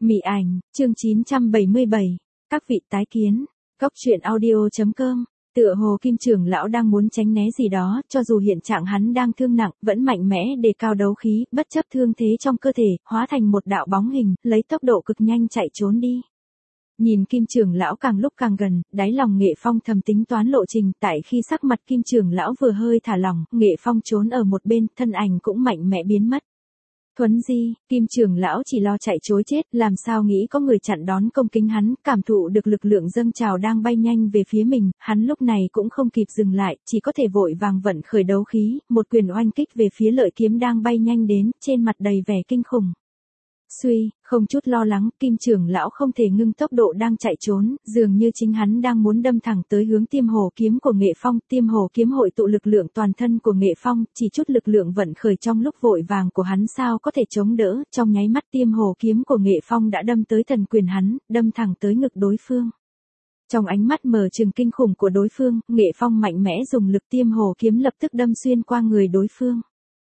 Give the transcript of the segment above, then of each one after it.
Mị ảnh, chương 977. Các vị tái kiến. Cóc truyện audio.com. Tựa hồ Kim trưởng lão đang muốn tránh né gì đó, cho dù hiện trạng hắn đang thương nặng, vẫn mạnh mẽ đề cao đấu khí, bất chấp thương thế trong cơ thể, hóa thành một đạo bóng hình, lấy tốc độ cực nhanh chạy trốn đi. Nhìn Kim trưởng lão càng lúc càng gần, đáy lòng Nghệ Phong thầm tính toán lộ trình, tại khi sắc mặt Kim trưởng lão vừa hơi thả lỏng, Nghệ Phong trốn ở một bên, thân ảnh cũng mạnh mẽ biến mất. Thuấn di, Kim trưởng lão chỉ lo chạy trối chết, làm sao nghĩ có người chặn đón công kích hắn, cảm thụ được lực lượng dâng trào đang bay nhanh về phía mình, hắn lúc này cũng không kịp dừng lại, chỉ có thể vội vàng vận khởi đấu khí, một quyền oanh kích về phía lợi kiếm đang bay nhanh đến, trên mặt đầy vẻ kinh khủng. Suy, không chút lo lắng, Kim trưởng lão không thể ngưng tốc độ đang chạy trốn, dường như chính hắn đang muốn đâm thẳng tới hướng Tiêm Hồ kiếm của Nghệ Phong, Tiêm Hồ kiếm hội tụ lực lượng toàn thân của Nghệ Phong, chỉ chút lực lượng vận khởi trong lúc vội vàng của hắn sao có thể chống đỡ, trong nháy mắt Tiêm Hồ kiếm của Nghệ Phong đã đâm tới thần quyền hắn, đâm thẳng tới ngực đối phương. Trong ánh mắt mờ trừng kinh khủng của đối phương, Nghệ Phong mạnh mẽ dùng lực Tiêm Hồ kiếm lập tức đâm xuyên qua người đối phương.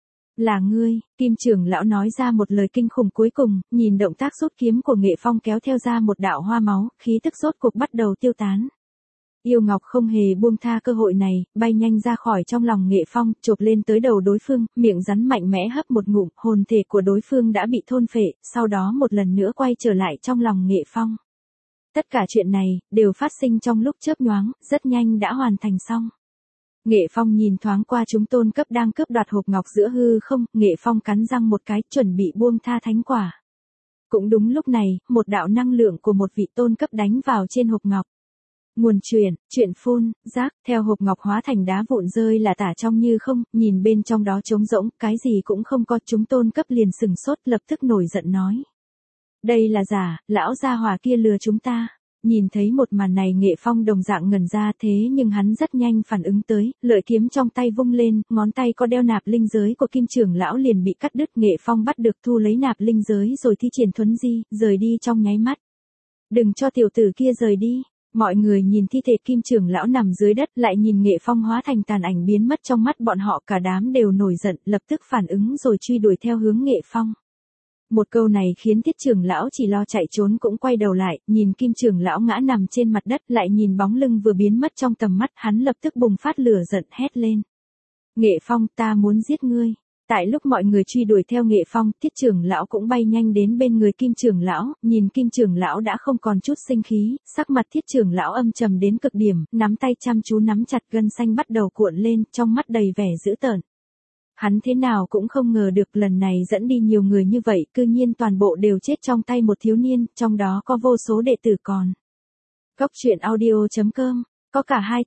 Là ngươi, Kim trưởng lão nói ra một lời kinh khủng cuối cùng, nhìn động tác rút kiếm của Nghệ Phong kéo theo ra một đạo hoa máu, khí tức rốt cuộc bắt đầu tiêu tán. Yêu Ngọc không hề buông tha cơ hội này, bay nhanh ra khỏi trong lòng Nghệ Phong, chộp lên tới đầu đối phương, miệng rắn mạnh mẽ hấp một ngụm, hồn thể của đối phương đã bị thôn phệ, sau đó một lần nữa quay trở lại trong lòng Nghệ Phong. Tất cả chuyện này, đều phát sinh trong lúc chớp nhoáng, rất nhanh đã hoàn thành xong. Nghệ Phong nhìn thoáng qua chúng tôn cấp đang cướp đoạt hộp ngọc giữa hư không, Nghệ Phong cắn răng một cái, chuẩn bị buông tha thánh quả. Cũng đúng lúc này, một đạo năng lượng của một vị tôn cấp đánh vào trên hộp ngọc. Nguồn chuyện phun, rác, theo hộp ngọc hóa thành đá vụn rơi là tả trong như không, nhìn bên trong đó trống rỗng, cái gì cũng không có, chúng tôn cấp liền sừng sốt lập tức nổi giận nói. Đây là giả, lão gia hỏa kia lừa chúng ta. Nhìn thấy một màn này Nghệ Phong đồng dạng ngẩn ra thế nhưng hắn rất nhanh phản ứng tới, lợi kiếm trong tay vung lên, ngón tay có đeo nạp linh giới của Kim trưởng lão liền bị cắt đứt, Nghệ Phong bắt được thu lấy nạp linh giới rồi thi triển thuấn di, rời đi trong nháy mắt. Đừng cho tiểu tử kia rời đi. Mọi người nhìn thi thể Kim trưởng lão nằm dưới đất lại nhìn Nghệ Phong hóa thành tàn ảnh biến mất trong mắt bọn họ, cả đám đều nổi giận, lập tức phản ứng rồi truy đuổi theo hướng Nghệ Phong. Một câu này khiến Thiết trưởng lão chỉ lo chạy trốn cũng quay đầu lại, nhìn Kim trưởng lão ngã nằm trên mặt đất, lại nhìn bóng lưng vừa biến mất trong tầm mắt, hắn lập tức bùng phát lửa giận hét lên. Nghệ Phong, ta muốn giết ngươi. Tại lúc mọi người truy đuổi theo Nghệ Phong, Thiết trưởng lão cũng bay nhanh đến bên người Kim trưởng lão, nhìn Kim trưởng lão đã không còn chút sinh khí, sắc mặt Thiết trưởng lão âm trầm đến cực điểm, nắm tay chăm chú nắm chặt, gân xanh bắt đầu cuộn lên, trong mắt đầy vẻ dữ tợn. Hắn thế nào cũng không ngờ được lần này dẫn đi nhiều người như vậy, cư nhiên toàn bộ đều chết trong tay một thiếu niên, trong đó có vô số đệ tử còn. Cóc truyện audio.com, có cả hai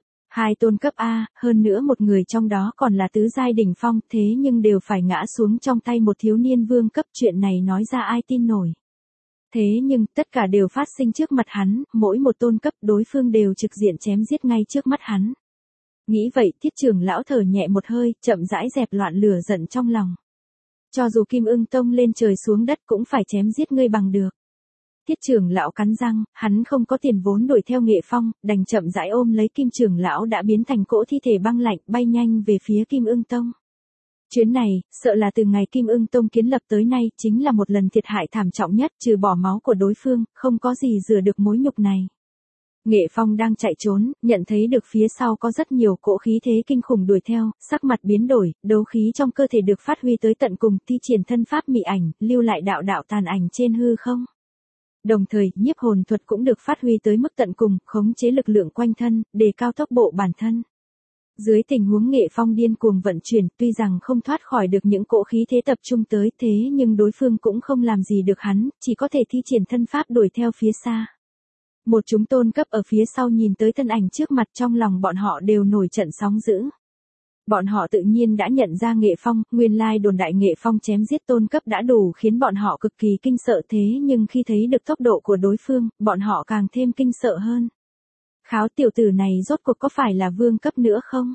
tôn cấp A, hơn nữa một người trong đó còn là tứ giai đỉnh phong, thế nhưng đều phải ngã xuống trong tay một thiếu niên vương cấp, chuyện này nói ra ai tin nổi. Thế nhưng, tất cả đều phát sinh trước mặt hắn, mỗi một tôn cấp đối phương đều trực diện chém giết ngay trước mắt hắn. Nghĩ vậy, Thiết trưởng lão thở nhẹ một hơi, chậm rãi dẹp loạn lửa giận trong lòng. Cho dù Kim Ưng Tông lên trời xuống đất cũng phải chém giết ngươi bằng được. Thiết trưởng lão cắn răng, hắn không có tiền vốn đuổi theo Nghệ Phong, đành chậm rãi ôm lấy Kim trưởng lão đã biến thành cỗ thi thể băng lạnh, bay nhanh về phía Kim Ưng Tông. Chuyến này, sợ là từ ngày Kim Ưng Tông kiến lập tới nay, chính là một lần thiệt hại thảm trọng nhất, trừ bỏ máu của đối phương, không có gì rửa được mối nhục này. Nghệ Phong đang chạy trốn, nhận thấy được phía sau có rất nhiều cỗ khí thế kinh khủng đuổi theo, sắc mặt biến đổi, đấu khí trong cơ thể được phát huy tới tận cùng, thi triển thân pháp mị ảnh, lưu lại đạo đạo tàn ảnh trên hư không. Đồng thời, nhiếp hồn thuật cũng được phát huy tới mức tận cùng, khống chế lực lượng quanh thân, đề cao tốc độ bản thân. Dưới tình huống Nghệ Phong điên cuồng vận chuyển, tuy rằng không thoát khỏi được những cỗ khí thế tập trung tới, thế nhưng đối phương cũng không làm gì được hắn, chỉ có thể thi triển thân pháp đuổi theo phía xa. Một chúng tôn cấp ở phía sau nhìn tới thân ảnh trước mặt, trong lòng bọn họ đều nổi trận sóng dữ. Bọn họ tự nhiên đã nhận ra Nghệ Phong, nguyên lai đồn đại Nghệ Phong chém giết tôn cấp đã đủ khiến bọn họ cực kỳ kinh sợ, thế nhưng khi thấy được tốc độ của đối phương, bọn họ càng thêm kinh sợ hơn. Kháo tiểu tử này rốt cuộc có phải là vương cấp nữa không?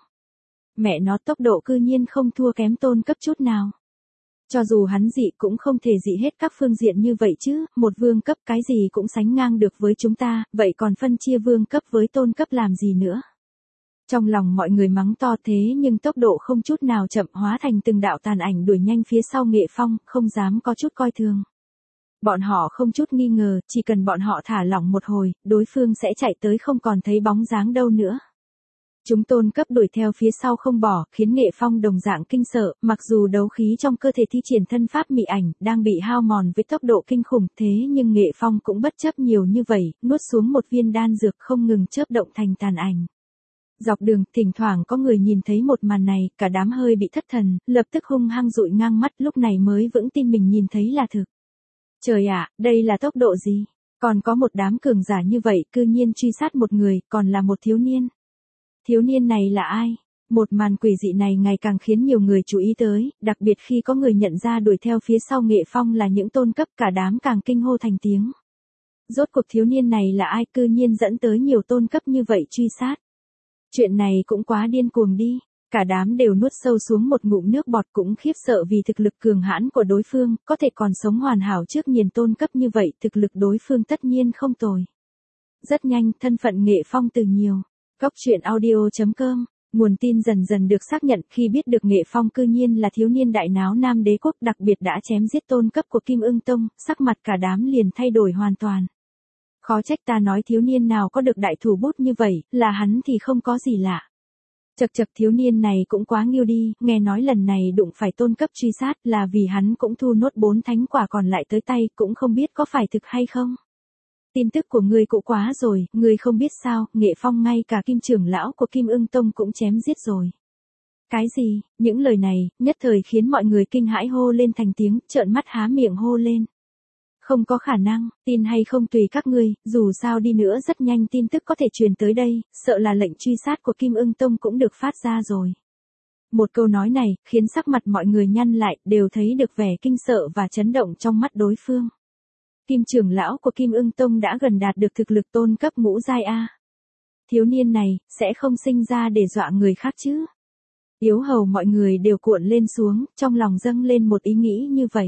Mẹ nó, tốc độ cư nhiên không thua kém tôn cấp chút nào. Cho dù hắn dị cũng không thể dị hết các phương diện như vậy chứ, một vương cấp cái gì cũng sánh ngang được với chúng ta, vậy còn phân chia vương cấp với tôn cấp làm gì nữa? Trong lòng mọi người mắng to, thế nhưng tốc độ không chút nào chậm, hóa thành từng đạo tàn ảnh đuổi nhanh phía sau Nghệ Phong, không dám có chút coi thường. Bọn họ không chút nghi ngờ, chỉ cần bọn họ thả lỏng một hồi, đối phương sẽ chạy tới không còn thấy bóng dáng đâu nữa. Chúng tôn cấp đuổi theo phía sau không bỏ, khiến Nghệ Phong đồng dạng kinh sợ, mặc dù đấu khí trong cơ thể thi triển thân pháp mị ảnh, đang bị hao mòn với tốc độ kinh khủng, thế nhưng Nghệ Phong cũng bất chấp nhiều như vậy, nuốt xuống một viên đan dược không ngừng chớp động thành tàn ảnh. Dọc đường, thỉnh thoảng có người nhìn thấy một màn này, cả đám hơi bị thất thần, lập tức hung hăng dụi ngang mắt, lúc này mới vững tin mình nhìn thấy là thực. Trời ạ, đây là tốc độ gì? Còn có một đám cường giả như vậy, cư nhiên truy sát một người, còn là một thiếu niên. Thiếu niên này là ai? Một màn quỷ dị này ngày càng khiến nhiều người chú ý tới, đặc biệt khi có người nhận ra đuổi theo phía sau Nghệ Phong là những tôn cấp, cả đám càng kinh hô thành tiếng. Rốt cuộc thiếu niên này là ai, cư nhiên dẫn tới nhiều tôn cấp như vậy truy sát? Chuyện này cũng quá điên cuồng đi. Cả đám đều nuốt sâu xuống một ngụm nước bọt, cũng khiếp sợ vì thực lực cường hãn của đối phương, có thể còn sống hoàn hảo trước nhìn tôn cấp như vậy, thực lực đối phương tất nhiên không tồi. Rất nhanh, thân phận Nghệ Phong từ nhiều. Góc truyện audio.com, nguồn tin dần dần được xác nhận khi biết được Nghệ Phong cư nhiên là thiếu niên đại náo Nam Đế Quốc, đặc biệt đã chém giết tôn cấp của Kim Ưng Tông, sắc mặt cả đám liền thay đổi hoàn toàn. Khó trách ta nói thiếu niên nào có được đại thủ bút như vậy, là hắn thì không có gì lạ. Chật chật, thiếu niên này cũng quá nghiêu đi, nghe nói lần này đụng phải tôn cấp truy sát là vì hắn cũng thu nốt 4 thánh quả còn lại tới tay, cũng không biết có phải thực hay không. Tin tức của ngươi cũ quá rồi, ngươi không biết sao, Nghệ Phong ngay cả Kim trưởng lão của Kim Ưng Tông cũng chém giết rồi. Cái gì? Những lời này, nhất thời khiến mọi người kinh hãi hô lên thành tiếng, trợn mắt há miệng hô lên. Không có khả năng, tin hay không tùy các ngươi, dù sao đi nữa rất nhanh tin tức có thể truyền tới đây, sợ là lệnh truy sát của Kim Ưng Tông cũng được phát ra rồi. Một câu nói này, khiến sắc mặt mọi người nhăn lại, đều thấy được vẻ kinh sợ và chấn động trong mắt đối phương. Kim trưởng lão của Kim Ưng Tông đã gần đạt được thực lực tôn cấp ngũ giai A. Thiếu niên này, sẽ không sinh ra để dọa người khác chứ? Yếu hầu mọi người đều cuộn lên xuống, trong lòng dâng lên một ý nghĩ như vậy.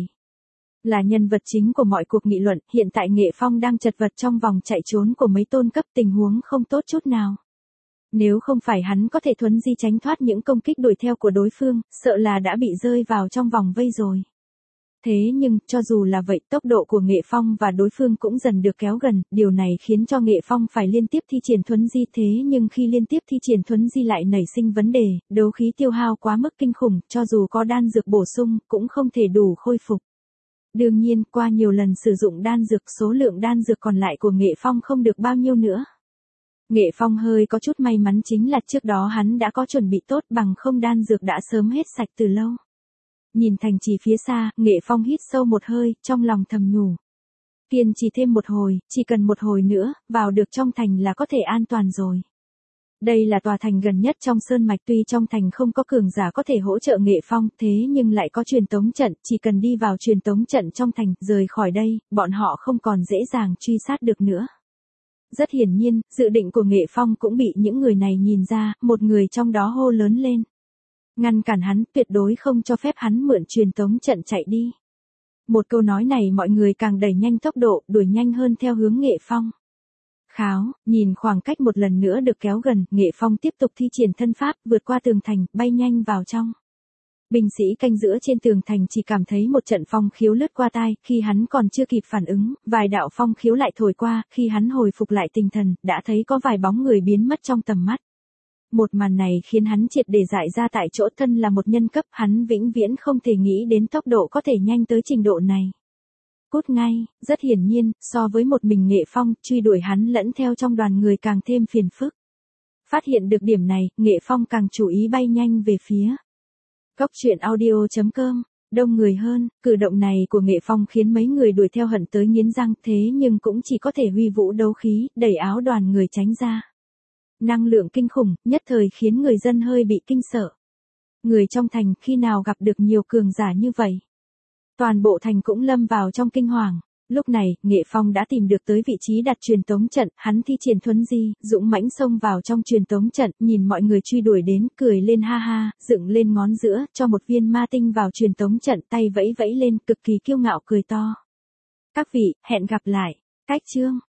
Là nhân vật chính của mọi cuộc nghị luận, hiện tại Nghệ Phong đang chật vật trong vòng chạy trốn của mấy tôn cấp, tình huống không tốt chút nào. Nếu không phải hắn có thể thuấn di tránh thoát những công kích đuổi theo của đối phương, sợ là đã bị rơi vào trong vòng vây rồi. Thế nhưng, cho dù là vậy, tốc độ của Nghệ Phong và đối phương cũng dần được kéo gần, điều này khiến cho Nghệ Phong phải liên tiếp thi triển thuấn di, thế nhưng khi liên tiếp thi triển thuấn di lại nảy sinh vấn đề, đấu khí tiêu hao quá mức kinh khủng, cho dù có đan dược bổ sung, cũng không thể đủ khôi phục. Đương nhiên, qua nhiều lần sử dụng đan dược, số lượng đan dược còn lại của Nghệ Phong không được bao nhiêu nữa. Nghệ Phong hơi có chút may mắn chính là trước đó hắn đã có chuẩn bị tốt, bằng không đan dược đã sớm hết sạch từ lâu. Nhìn thành trì phía xa, Nghệ Phong hít sâu một hơi, trong lòng thầm nhủ. Kiên trì thêm một hồi, chỉ cần một hồi nữa, vào được trong thành là có thể an toàn rồi. Đây là tòa thành gần nhất trong sơn mạch, tuy trong thành không có cường giả có thể hỗ trợ Nghệ Phong, thế nhưng lại có truyền tống trận, chỉ cần đi vào truyền tống trận trong thành, rời khỏi đây, bọn họ không còn dễ dàng truy sát được nữa. Rất hiển nhiên, dự định của Nghệ Phong cũng bị những người này nhìn ra, một người trong đó hô lớn lên. Ngăn cản hắn, tuyệt đối không cho phép hắn mượn truyền tống trận chạy đi. Một câu nói này mọi người càng đẩy nhanh tốc độ, đuổi nhanh hơn theo hướng Nghệ Phong. Kháo, nhìn khoảng cách một lần nữa được kéo gần, Nghệ Phong tiếp tục thi triển thân pháp, vượt qua tường thành, bay nhanh vào trong. Binh sĩ canh giữa trên tường thành chỉ cảm thấy một trận phong khiếu lướt qua tai, khi hắn còn chưa kịp phản ứng, vài đạo phong khiếu lại thổi qua, khi hắn hồi phục lại tinh thần, đã thấy có vài bóng người biến mất trong tầm mắt. Một màn này khiến hắn triệt để dại ra tại chỗ, thân là một nhân cấp, hắn vĩnh viễn không thể nghĩ đến tốc độ có thể nhanh tới trình độ này. Cút ngay, rất hiển nhiên, so với một mình Nghệ Phong, truy đuổi hắn lẫn theo trong đoàn người càng thêm phiền phức. Phát hiện được điểm này, Nghệ Phong càng chú ý bay nhanh về phía. Góc truyện audio.com, đông người hơn, cử động này của Nghệ Phong khiến mấy người đuổi theo hận tới nghiến răng, thế nhưng cũng chỉ có thể huy vũ đấu khí, đẩy áo đoàn người tránh ra. Năng lượng kinh khủng, nhất thời khiến người dân hơi bị kinh sợ. Người trong thành khi nào gặp được nhiều cường giả như vậy? Toàn bộ thành cũng lâm vào trong kinh hoàng. Lúc này, Nghệ Phong đã tìm được tới vị trí đặt truyền tống trận, hắn thi triển thuấn di, dũng mãnh xông vào trong truyền tống trận, nhìn mọi người truy đuổi đến, cười lên ha ha, dựng lên ngón giữa, cho một viên ma tinh vào truyền tống trận, tay vẫy vẫy lên, cực kỳ kiêu ngạo cười to. Các vị, hẹn gặp lại. Cách chương.